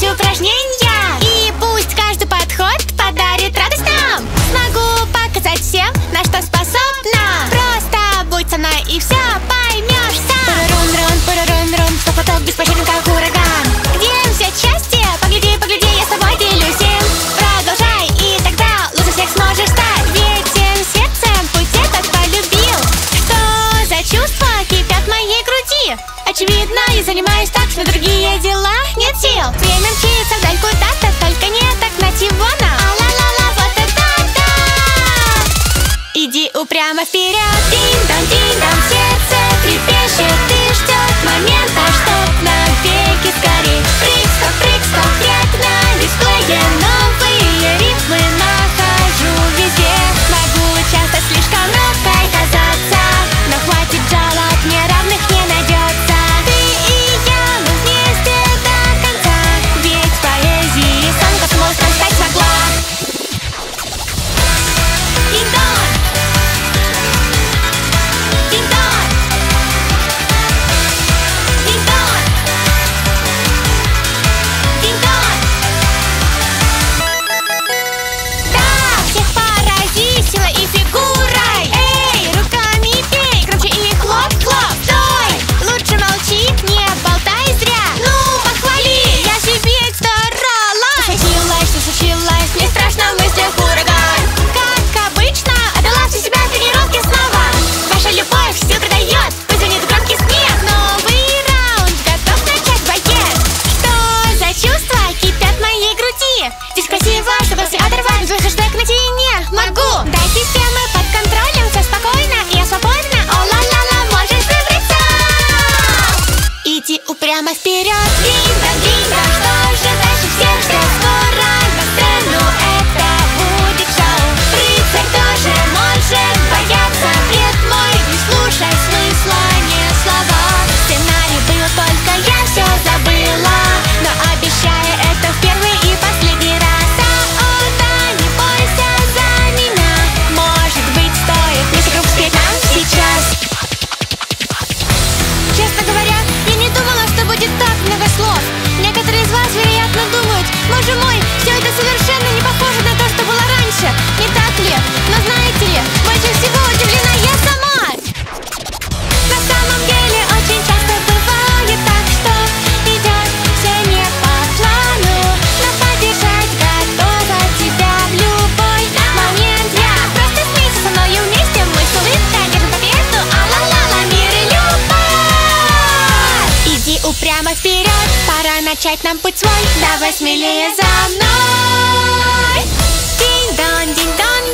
упражнения. И пусть каждый подход подарит радость нам. Смогу показать всем, на что способна. Просто будь со мной и все поймешь сам. Парарун-рун, парарун-рун, что поток беспощаден, как ураган. Где все части? Погляди, погляди, я с тобой делюсь им. Продолжай, и тогда лучше всех сможешь стать. Ведь всем сердцем путь этот полюбил. Что за чувства кипят в моей груди? Очевидно, я занимаюсь так, что другие дела нет сил. Время мчится вдаль куда-то, только не так мотивона. А-ла-ла-ла, вот это да! Иди упрямо вперед. Динь-дон, сердце трепещет и ждет момента, чтоб навеки скорей. Прыг-стоп, трек на дисплее. Новые ритмы нахожу везде. Могу часто слишком робкой казаться, но хватит жалоб, неравных не найдется. Ты и я, мы вместе до конца. Ведь в поэзии сам космосом стать смогла. Динь-дон! Динь-дон! Динь-дон! Динь-дон! Да, всех порази силой и фигурой. Эй, руками пей, громче и хлоп-хлоп. Стой, лучше молчи, не болтай зря. Ну, похвали, я же ведь старалась. Что случилось, не страшно в мыслях ураган. Как обычно, отдала всю себя в тренировке снова. Ваша любовь сил придает, пусть звенит громкий смех. Новый раунд, готов начать боец. Что за чувства кипят в моей груди? Здесь красиво, чтобы все оторвать. Злой хэштег на тени. Могу, дай системы под контролем. Все спокойно, я свободна. О-ла-ла-ла, можешь выбраться. Иди упрямо вперед. Динь-дон, что же дальше всех ждет? Скоро на сцену это будет шоу. Рыцарь тоже может бояться. Бред мой, не слушай смысла, не слова. Сценарий был, только я все забыла. Но обещаю, это в первый и последний раз. А-о-да, не бойся за меня. Может быть, стоит весь круг спеть нам сейчас. Честно говоря, я не думала, что будет так много слов. Некоторые из вас, вероятно, думают: боже мой, все это совершенно не похоже на то, что было раньше. Не так ли? Но знаете ли, больше всего удивлена я сама. На самом деле очень часто бывает так, что идет все не по плану. Но поддержать готова тебя в любой момент. Я просто смейся со мною вместе, мы с улыбкой держим победу. А-ла-ла-ла, мир и любовь. Иди упрямо вперед, пора начать нам путь свой. Давай смелее за мной. Динь-дон,